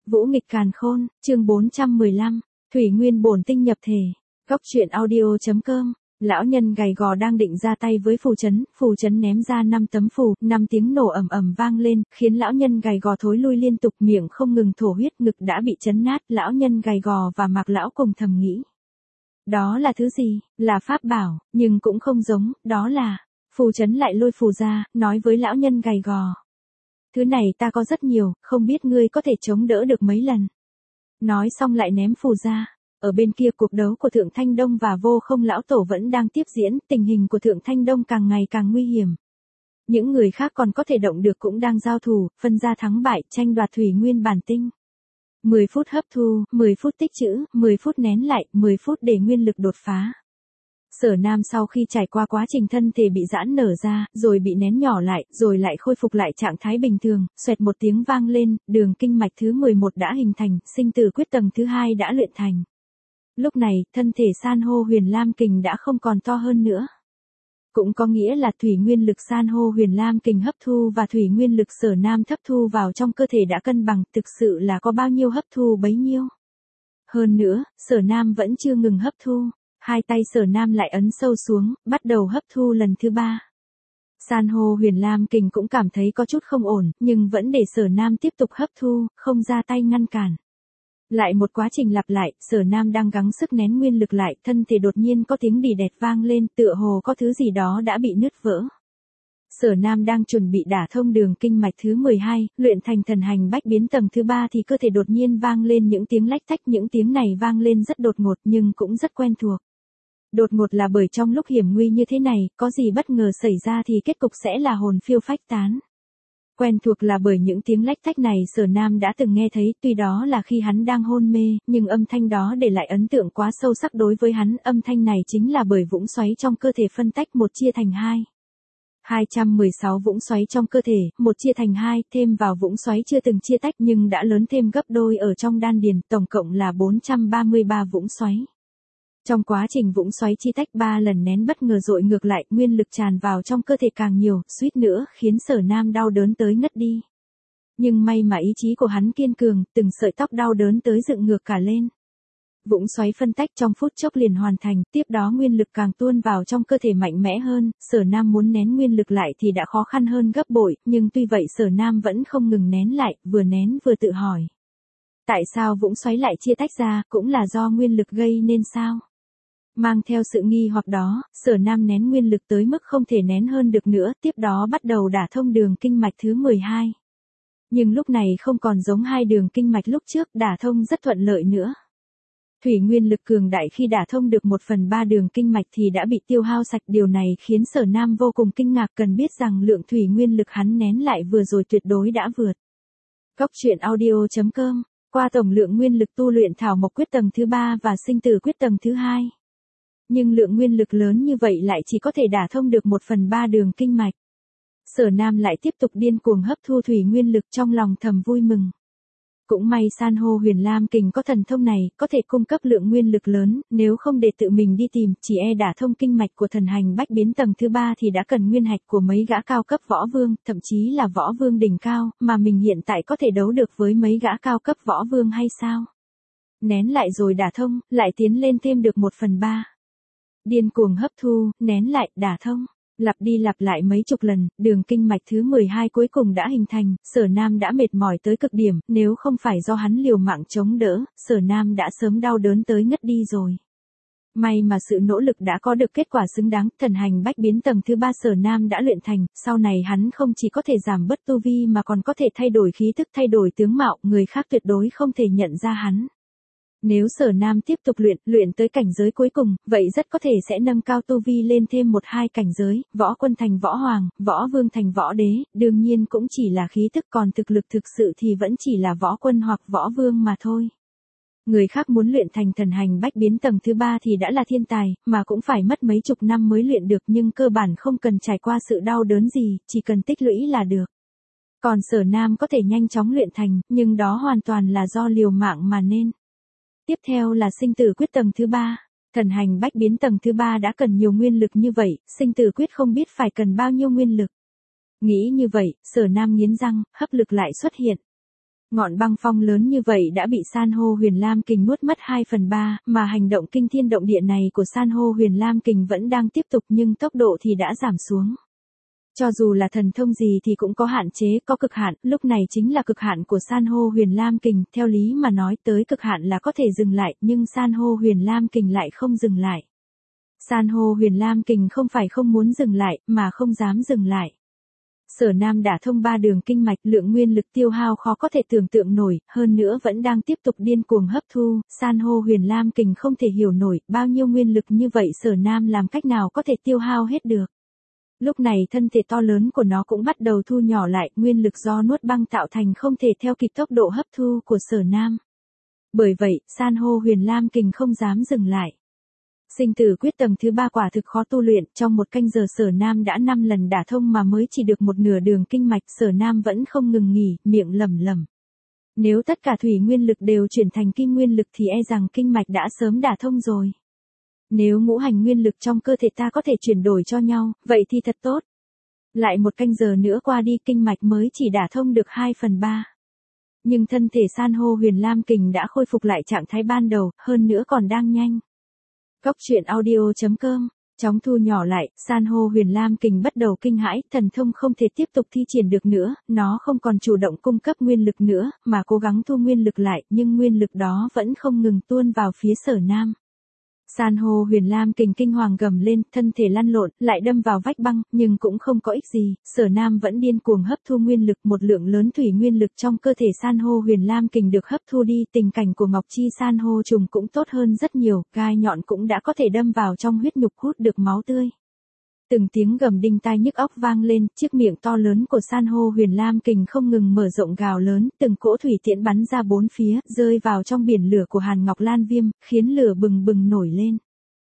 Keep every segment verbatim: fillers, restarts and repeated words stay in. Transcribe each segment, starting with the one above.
Vũ nghịch càn khôn, chương bốn trăm mười lăm, Thủy Nguyên bổn tinh nhập thể. Góc truyện audio.com. Lão nhân gầy gò đang định ra tay với phù trấn, phù trấn ném ra năm tấm phù, năm tiếng nổ ầm ầm vang lên, khiến lão nhân gầy gò thối lui liên tục, miệng không ngừng thổ huyết, ngực đã bị chấn nát, lão nhân gầy gò và Mạc lão cùng thầm nghĩ. Đó là thứ gì? Là pháp bảo, nhưng cũng không giống, đó là... Phù trấn lại lôi phù ra, nói với lão nhân gầy gò. Thứ này ta có rất nhiều, không biết ngươi có thể chống đỡ được mấy lần. Nói xong lại ném phù ra. Ở bên kia cuộc đấu của Thượng Thanh Đông và Vô Không lão tổ vẫn đang tiếp diễn, tình hình của Thượng Thanh Đông càng ngày càng nguy hiểm. Những người khác còn có thể động được cũng đang giao thủ, phân ra thắng bại, tranh đoạt Thủy Nguyên bản tinh. mười phút hấp thu, mười phút tích trữ, mười phút nén lại, mười phút để nguyên lực đột phá. Sở Nam sau khi trải qua quá trình thân thể bị giãn nở ra, rồi bị nén nhỏ lại, rồi lại khôi phục lại trạng thái bình thường, xoẹt một tiếng vang lên, đường kinh mạch thứ mười một đã hình thành, sinh tử quyết tầng thứ hai đã luyện thành. Lúc này, thân thể san hô huyền lam kình đã không còn to hơn nữa. Cũng có nghĩa là thủy nguyên lực san hô huyền lam kình hấp thu và thủy nguyên lực Sở Nam thấp thu vào trong cơ thể đã cân bằng, thực sự là có bao nhiêu hấp thu bấy nhiêu. Hơn nữa, Sở Nam vẫn chưa ngừng hấp thu. Hai tay Sở Nam lại ấn sâu xuống, bắt đầu hấp thu lần thứ ba. San hô huyền lam kình cũng cảm thấy có chút không ổn, nhưng vẫn để Sở Nam tiếp tục hấp thu, không ra tay ngăn cản. Lại một quá trình lặp lại, Sở Nam đang gắng sức nén nguyên lực lại, thân thể đột nhiên có tiếng đì đẹt vang lên, tựa hồ có thứ gì đó đã bị nứt vỡ. Sở Nam đang chuẩn bị đả thông đường kinh mạch thứ mười hai, luyện thành thần hành bách biến tầng thứ ba thì cơ thể đột nhiên vang lên những tiếng lách tách, những tiếng này vang lên rất đột ngột nhưng cũng rất quen thuộc. Đột ngột là bởi trong lúc hiểm nguy như thế này, có gì bất ngờ xảy ra thì kết cục sẽ là hồn phiêu phách tán. Quen thuộc là bởi những tiếng lách tách này Sở Nam đã từng nghe thấy, tuy đó là khi hắn đang hôn mê, nhưng âm thanh đó để lại ấn tượng quá sâu sắc đối với hắn, âm thanh này chính là bởi vũng xoáy trong cơ thể phân tách một chia thành hai. hai trăm mười sáu vũng xoáy trong cơ thể, một chia thành hai, thêm vào vũng xoáy chưa từng chia tách nhưng đã lớn thêm gấp đôi ở trong đan điền, tổng cộng là bốn trăm ba mươi ba vũng xoáy. Trong quá trình vũng xoáy chi tách ba lần nén bất ngờ dội ngược lại, nguyên lực tràn vào trong cơ thể càng nhiều, suýt nữa khiến Sở Nam đau đớn tới ngất đi. Nhưng may mà ý chí của hắn kiên cường, từng sợi tóc đau đớn tới dựng ngược cả lên. Vũng xoáy phân tách trong phút chốc liền hoàn thành, tiếp đó nguyên lực càng tuôn vào trong cơ thể mạnh mẽ hơn, Sở Nam muốn nén nguyên lực lại thì đã khó khăn hơn gấp bội, nhưng tuy vậy Sở Nam vẫn không ngừng nén lại, vừa nén vừa tự hỏi. Tại sao vũng xoáy lại chia tách ra, cũng là do nguyên lực gây nên sao? Mang theo sự nghi hoặc đó, Sở Nam nén nguyên lực tới mức không thể nén hơn được nữa, tiếp đó bắt đầu đả thông đường kinh mạch thứ mười hai. Nhưng lúc này không còn giống hai đường kinh mạch lúc trước, đả thông rất thuận lợi nữa. Thủy nguyên lực cường đại khi đả thông được một phần ba đường kinh mạch thì đã bị tiêu hao sạch, điều này khiến Sở Nam vô cùng kinh ngạc, cần biết rằng lượng thủy nguyên lực hắn nén lại vừa rồi tuyệt đối đã vượt. Góc truyện audio.com, qua tổng lượng nguyên lực tu luyện thảo mộc quyết tầng thứ ba và sinh tử quyết tầng thứ hai. Nhưng lượng nguyên lực lớn như vậy lại chỉ có thể đả thông được một phần ba đường kinh mạch. Sở Nam lại tiếp tục điên cuồng hấp thu thủy nguyên lực, trong lòng thầm vui mừng. Cũng may san hô huyền lam kình có thần thông này, có thể cung cấp lượng nguyên lực lớn, nếu không để tự mình đi tìm, chỉ e đả thông kinh mạch của thần hành bách biến tầng thứ ba thì đã cần nguyên hạch của mấy gã cao cấp võ vương, thậm chí là võ vương đỉnh cao, mà mình hiện tại có thể đấu được với mấy gã cao cấp võ vương hay sao? Nén lại rồi đả thông, lại tiến lên thêm được một phần ba. Điên cuồng hấp thu, nén lại, đả thông, lặp đi lặp lại mấy chục lần, đường kinh mạch thứ mười hai cuối cùng đã hình thành, Sở Nam đã mệt mỏi tới cực điểm, nếu không phải do hắn liều mạng chống đỡ, Sở Nam đã sớm đau đớn tới ngất đi rồi. May mà sự nỗ lực đã có được kết quả xứng đáng, thần hành bách biến tầng thứ ba Sở Nam đã luyện thành, sau này hắn không chỉ có thể giảm bớt tu vi mà còn có thể thay đổi khí thức, thay đổi tướng mạo, người khác tuyệt đối không thể nhận ra hắn. Nếu Sở Nam tiếp tục luyện, luyện tới cảnh giới cuối cùng, vậy rất có thể sẽ nâng cao tu vi lên thêm một hai cảnh giới, võ quân thành võ hoàng, võ vương thành võ đế, đương nhiên cũng chỉ là khí tức, còn thực lực thực sự thì vẫn chỉ là võ quân hoặc võ vương mà thôi. Người khác muốn luyện thành thần hành bách biến tầng thứ ba thì đã là thiên tài, mà cũng phải mất mấy chục năm mới luyện được, nhưng cơ bản không cần trải qua sự đau đớn gì, chỉ cần tích lũy là được. Còn Sở Nam có thể nhanh chóng luyện thành, nhưng đó hoàn toàn là do liều mạng mà nên. Tiếp theo là sinh tử quyết tầng thứ ba. Thần hành bách biến tầng thứ ba đã cần nhiều nguyên lực như vậy, sinh tử quyết không biết phải cần bao nhiêu nguyên lực. Nghĩ như vậy, Sở Nam nghiến răng, hấp lực lại xuất hiện. Ngọn băng phong lớn như vậy đã bị san hô Huyền Lam Kình nuốt mất hai phần ba, mà hành động kinh thiên động địa này của san hô Huyền Lam Kình vẫn đang tiếp tục nhưng tốc độ thì đã giảm xuống. Cho dù là thần thông gì thì cũng có hạn chế, có cực hạn, lúc này chính là cực hạn của san hô Huyền Lam Kình, theo lý mà nói tới cực hạn là có thể dừng lại, nhưng san hô Huyền Lam Kình lại không dừng lại. San hô Huyền Lam Kình không phải không muốn dừng lại, mà không dám dừng lại. Sở Nam đả thông ba đường kinh mạch, lượng nguyên lực tiêu hao khó có thể tưởng tượng nổi, hơn nữa vẫn đang tiếp tục điên cuồng hấp thu, san hô Huyền Lam Kình không thể hiểu nổi, bao nhiêu nguyên lực như vậy Sở Nam làm cách nào có thể tiêu hao hết được. Lúc này thân thể to lớn của nó cũng bắt đầu thu nhỏ lại, nguyên lực do nuốt băng tạo thành không thể theo kịp tốc độ hấp thu của Sở Nam. Bởi vậy, san hô Huyền Lam Kình không dám dừng lại. Sinh tử quyết tầng thứ ba quả thực khó tu luyện, trong một canh giờ Sở Nam đã năm lần đả thông mà mới chỉ được một nửa đường kinh mạch, Sở Nam vẫn không ngừng nghỉ, miệng lẩm lẩm. Nếu tất cả thủy nguyên lực đều chuyển thành kim nguyên lực thì e rằng kinh mạch đã sớm đả thông rồi. Nếu ngũ hành nguyên lực trong cơ thể ta có thể chuyển đổi cho nhau, vậy thì thật tốt. Lại một canh giờ nữa qua đi kinh mạch mới chỉ đả thông được hai phần ba. Nhưng thân thể san hô Huyền Lam Kình đã khôi phục lại trạng thái ban đầu, hơn nữa còn đang nhanh. Góc truyện audio chấm com, chóng thu nhỏ lại, san hô Huyền Lam Kình bắt đầu kinh hãi, thần thông không thể tiếp tục thi triển được nữa, nó không còn chủ động cung cấp nguyên lực nữa, mà cố gắng thu nguyên lực lại, nhưng nguyên lực đó vẫn không ngừng tuôn vào phía Sở Nam. San hô Huyền Lam Kình kinh hoàng gầm lên, thân thể lăn lộn, lại đâm vào vách băng, nhưng cũng không có ích gì, Sở Nam vẫn điên cuồng hấp thu nguyên lực, một lượng lớn thủy nguyên lực trong cơ thể san hô Huyền Lam Kình được hấp thu đi, tình cảnh của Ngọc Chi san hô trùng cũng tốt hơn rất nhiều, gai nhọn cũng đã có thể đâm vào trong huyết nhục hút được máu tươi. Từng tiếng gầm đinh tai nhức óc vang lên, chiếc miệng to lớn của san hô Huyền Lam Kình không ngừng mở rộng gào lớn, từng cỗ thủy tiễn bắn ra bốn phía, rơi vào trong biển lửa của Hàn Ngọc Lan Viêm, khiến lửa bừng bừng nổi lên.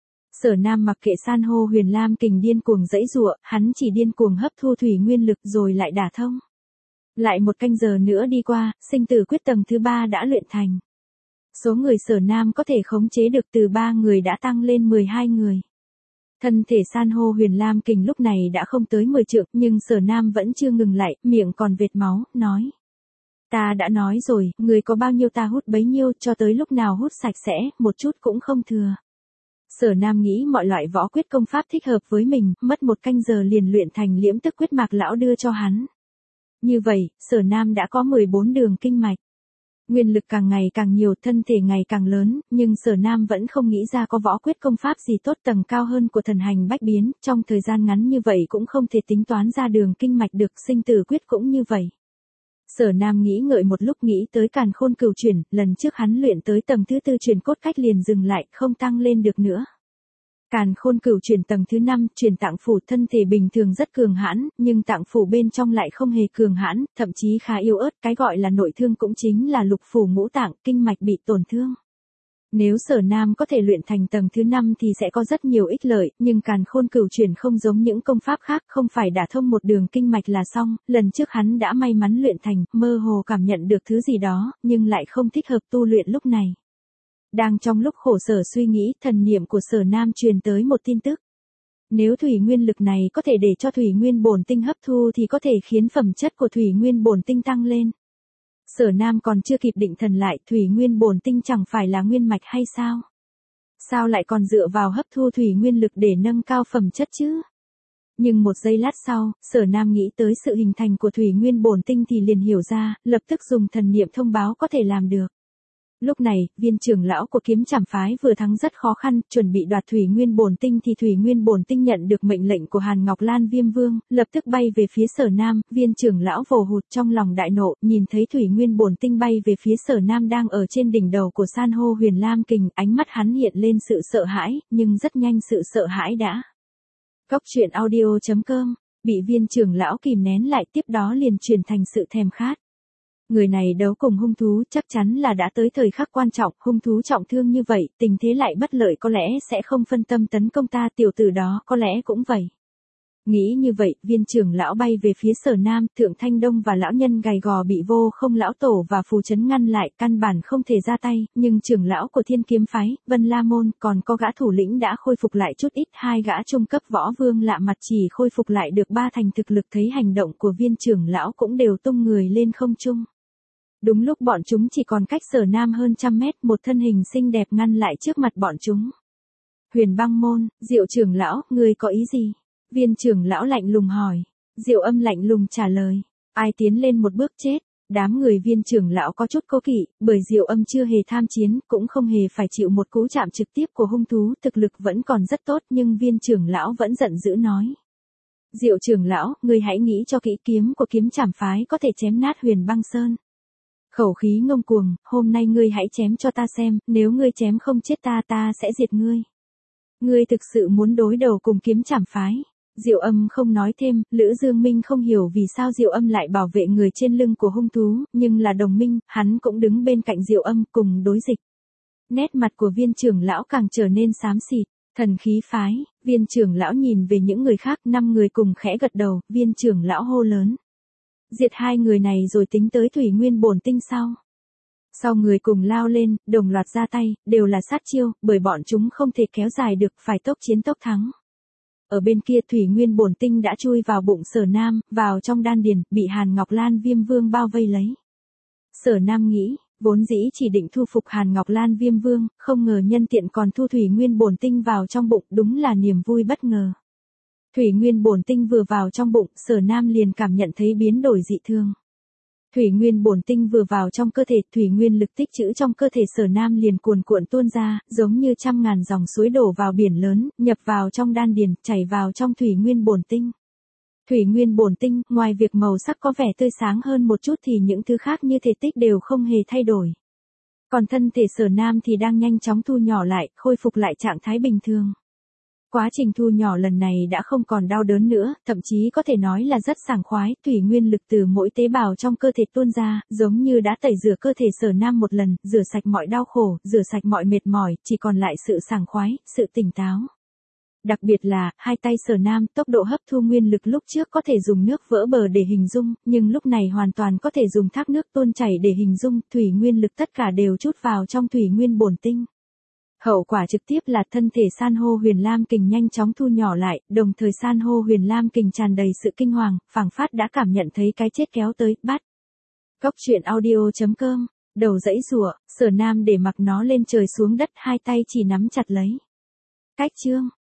Sở Nam mặc kệ san hô Huyền Lam Kình điên cuồng giãy giụa, hắn chỉ điên cuồng hấp thu thủy nguyên lực rồi lại đả thông. Lại một canh giờ nữa đi qua, sinh tử quyết tầng thứ ba đã luyện thành. Số người Sở Nam có thể khống chế được từ ba người đã tăng lên mười hai người. Thân thể san hô Huyền Lam Kình lúc này đã không tới mười trượng, nhưng Sở Nam vẫn chưa ngừng lại, miệng còn vệt máu, nói. Ta đã nói rồi, người có bao nhiêu ta hút bấy nhiêu, cho tới lúc nào hút sạch sẽ, một chút cũng không thừa. Sở Nam nghĩ mọi loại võ quyết công pháp thích hợp với mình, mất một canh giờ liền luyện thành liễm tức quyết Mạc lão đưa cho hắn. Như vậy, Sở Nam đã có mười bốn đường kinh mạch. Nguyên lực càng ngày càng nhiều, thân thể ngày càng lớn, nhưng Sở Nam vẫn không nghĩ ra có võ quyết công pháp gì tốt tầng cao hơn của thần hành bách biến, trong thời gian ngắn như vậy cũng không thể tính toán ra đường kinh mạch được, sinh tử quyết cũng như vậy. Sở Nam nghĩ ngợi một lúc nghĩ tới càn khôn cửu chuyển, lần trước hắn luyện tới tầng thứ tư chuyển cốt cách liền dừng lại, không tăng lên được nữa. Càn khôn cửu chuyển tầng thứ năm, chuyển tạng phủ, thân thể bình thường rất cường hãn, nhưng tạng phủ bên trong lại không hề cường hãn, thậm chí khá yếu ớt, cái gọi là nội thương cũng chính là lục phủ ngũ tạng, kinh mạch bị tổn thương. Nếu Sở Nam có thể luyện thành tầng thứ năm thì sẽ có rất nhiều ích lợi, nhưng càn khôn cửu chuyển không giống những công pháp khác, không phải đả thông một đường kinh mạch là xong, lần trước hắn đã may mắn luyện thành, mơ hồ cảm nhận được thứ gì đó, nhưng lại không thích hợp tu luyện lúc này. Đang trong lúc khổ sở suy nghĩ, thần niệm của Sở Nam truyền tới một tin tức. Nếu thủy nguyên lực này có thể để cho thủy nguyên bổn tinh hấp thu thì có thể khiến phẩm chất của thủy nguyên bổn tinh tăng lên. Sở Nam còn chưa kịp định thần lại, thủy nguyên bổn tinh chẳng phải là nguyên mạch hay sao? Sao lại còn dựa vào hấp thu thủy nguyên lực để nâng cao phẩm chất chứ? Nhưng một giây lát sau, Sở Nam nghĩ tới sự hình thành của thủy nguyên bổn tinh thì liền hiểu ra, lập tức dùng thần niệm thông báo có thể làm được. Lúc này, viên trưởng lão của kiếm trảm phái vừa thắng rất khó khăn, chuẩn bị đoạt thủy nguyên bổn tinh thì thủy nguyên bổn tinh nhận được mệnh lệnh của Hàn Ngọc Lan Viêm Vương, lập tức bay về phía Sở Nam, viên trưởng lão vồ hụt trong lòng đại nộ, nhìn thấy thủy nguyên bổn tinh bay về phía Sở Nam đang ở trên đỉnh đầu của san hô Huyền Lam Kình, ánh mắt hắn hiện lên sự sợ hãi, nhưng rất nhanh sự sợ hãi đã. Góc truyện audio chấm com, bị viên trưởng lão kìm nén lại, tiếp đó liền chuyển thành sự thèm khát. Người này đấu cùng hung thú chắc chắn là đã tới thời khắc quan trọng, hung thú trọng thương như vậy, tình thế lại bất lợi có lẽ sẽ không phân tâm tấn công ta, tiểu tử đó có lẽ cũng vậy. Nghĩ như vậy, viên trưởng lão bay về phía Sở Nam, Thượng Thanh Đông và lão nhân gầy gò bị Vô Không lão tổ và phù trấn ngăn lại, căn bản không thể ra tay, nhưng trưởng lão của Thiên Kiếm phái, Vân La môn, còn có gã thủ lĩnh đã khôi phục lại chút ít, hai gã trung cấp võ vương lạ mặt chỉ khôi phục lại được ba thành thực lực, thấy hành động của viên trưởng lão cũng đều tung người lên không trung. Đúng lúc bọn chúng chỉ còn cách Sở Nam hơn trăm mét, một thân hình xinh đẹp ngăn lại trước mặt bọn chúng. Huyền Băng Môn, Diệu trưởng lão, ngươi có ý gì? Viên trưởng lão lạnh lùng hỏi. Diệu Âm lạnh lùng trả lời. Ai tiến lên một bước chết. Đám người Viên trưởng lão có chút cố kỵ, bởi Diệu Âm chưa hề tham chiến, cũng không hề phải chịu một cú chạm trực tiếp của hung thú, thực lực vẫn còn rất tốt, nhưng Viên trưởng lão vẫn giận dữ nói. Diệu trưởng lão, ngươi hãy nghĩ cho kỹ, kiếm của Kiếm Trảm phái có thể chém nát Huyền Băng Sơn. Khẩu khí ngông cuồng, hôm nay ngươi hãy chém cho ta xem, nếu ngươi chém không chết ta ta sẽ diệt ngươi. Ngươi thực sự muốn đối đầu cùng Kiếm Trảm phái. Diệu Âm không nói thêm, Lữ Dương Minh không hiểu vì sao Diệu Âm lại bảo vệ người trên lưng của hung thú, nhưng là đồng minh, hắn cũng đứng bên cạnh Diệu Âm cùng đối dịch. Nét mặt của Viên trưởng lão càng trở nên xám xịt. Thần khí phái, Viên trưởng lão nhìn về những người khác, năm người cùng khẽ gật đầu, Viên trưởng lão hô lớn. Diệt hai người này rồi tính tới Thủy Nguyên Bổn Tinh sau. Sau người cùng lao lên, đồng loạt ra tay, đều là sát chiêu, bởi bọn chúng không thể kéo dài được, phải tốc chiến tốc thắng. Ở bên kia Thủy Nguyên Bổn Tinh đã chui vào bụng Sở Nam, vào trong đan điền, bị Hàn Ngọc Lan Viêm Vương bao vây lấy. Sở Nam nghĩ, vốn dĩ chỉ định thu phục Hàn Ngọc Lan Viêm Vương, không ngờ nhân tiện còn thu Thủy Nguyên Bổn Tinh vào trong bụng, đúng là niềm vui bất ngờ. Thủy Nguyên Bổn Tinh vừa vào trong bụng, Sở Nam liền cảm nhận thấy biến đổi dị thường. Thủy Nguyên Bổn Tinh vừa vào trong cơ thể, thủy nguyên lực tích trữ trong cơ thể Sở Nam liền cuồn cuộn tuôn ra, giống như trăm ngàn dòng suối đổ vào biển lớn, nhập vào trong đan điền, chảy vào trong Thủy Nguyên Bổn Tinh. Thủy Nguyên Bổn Tinh, ngoài việc màu sắc có vẻ tươi sáng hơn một chút thì những thứ khác như thể tích đều không hề thay đổi. Còn thân thể Sở Nam thì đang nhanh chóng thu nhỏ lại, khôi phục lại trạng thái bình thường. Quá trình thu nhỏ lần này đã không còn đau đớn nữa, thậm chí có thể nói là rất sảng khoái, thủy nguyên lực từ mỗi tế bào trong cơ thể tuôn ra, giống như đã tẩy rửa cơ thể Sở Nam một lần, rửa sạch mọi đau khổ, rửa sạch mọi mệt mỏi, chỉ còn lại sự sảng khoái, sự tỉnh táo. Đặc biệt là, hai tay Sở Nam, tốc độ hấp thu nguyên lực lúc trước có thể dùng nước vỡ bờ để hình dung, nhưng lúc này hoàn toàn có thể dùng thác nước tuôn chảy để hình dung, thủy nguyên lực tất cả đều trút vào trong Thủy Nguyên Bổn Tinh. Hậu quả trực tiếp là thân thể san hô Huyền Lam Kình nhanh chóng thu nhỏ lại, đồng thời san hô Huyền Lam Kình tràn đầy sự kinh hoàng, phảng phất đã cảm nhận thấy cái chết kéo tới, bắt. Góc truyện audio chấm com, đầu dãy rủa, Sở Nam để mặc nó lên trời xuống đất, hai tay chỉ nắm chặt lấy. Cách chương